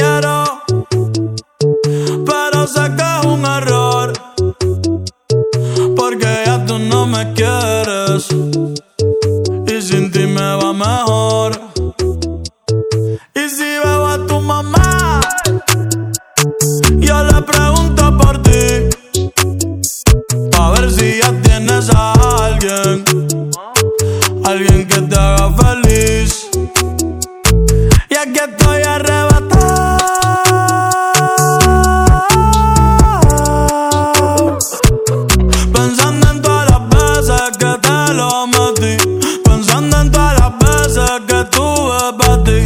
quiero, pero sé que es un error, porque ya tú no me quieres y sin ti me va mejor. Y si veo a tu mamá, yo le pregunto por ti, pa' ver si ya tienes a alguien que te haga feliz. Y aquí estoy arrebatado, pensando en todas las veces que te lo metí, pensando en todas las veces que tuve pa' ti.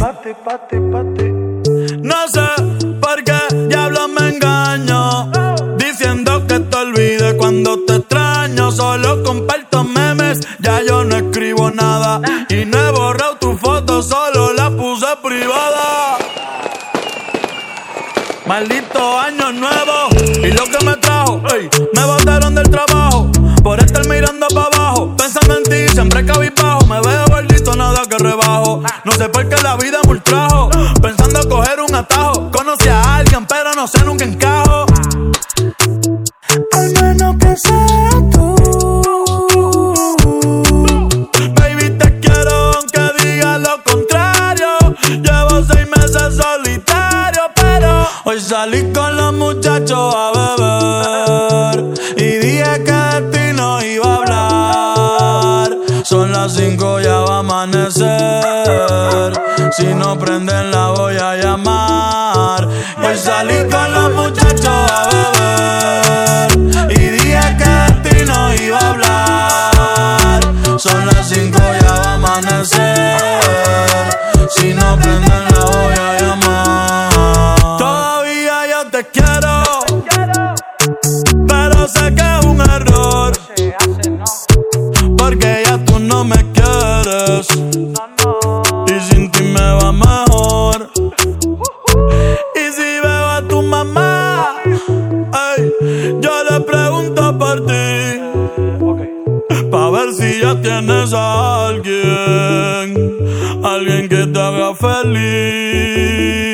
No sé por qué diablos me engaño, diciendo que te olvide cuando te extraño. Solo comparto memes, ya yo no escribo nada, y no he borrado tu foto, solo la puse privada. Maldito año nuevo y lo que me trajo, ey, me botaron del trabajo por estar mirando pa' abajo, pensando en ti, siempre cabizbajo. Me veo gordito, nada que rebajo, no sé por qué la vida me ultrajo, pensando coger un atajo. Conocí a alguien pero no sé, nunca encajo. Al menos que sea tú, baby, te quiero aunque diga lo contrario. Llevo 6 meses solitario, pero hoy salí con los muchachos a beber y dije que de ti no iba a hablar. Son las 5, ya va a amanecer, si no prenden la voy a llamar. Hoy salí con los muchachos a beber y dije que de ti no iba a hablar. Son las 5, ya va a amanecer, si no prenden la voy a llamar. Todavía yo te quiero, pero sé que es un error, porque ya tú no me quieres y sin ti me va mejor. Y si veo a tu mamá, ey, yo le pregunto por ti, pa' ver si ya tienes a alguien que te haga feliz.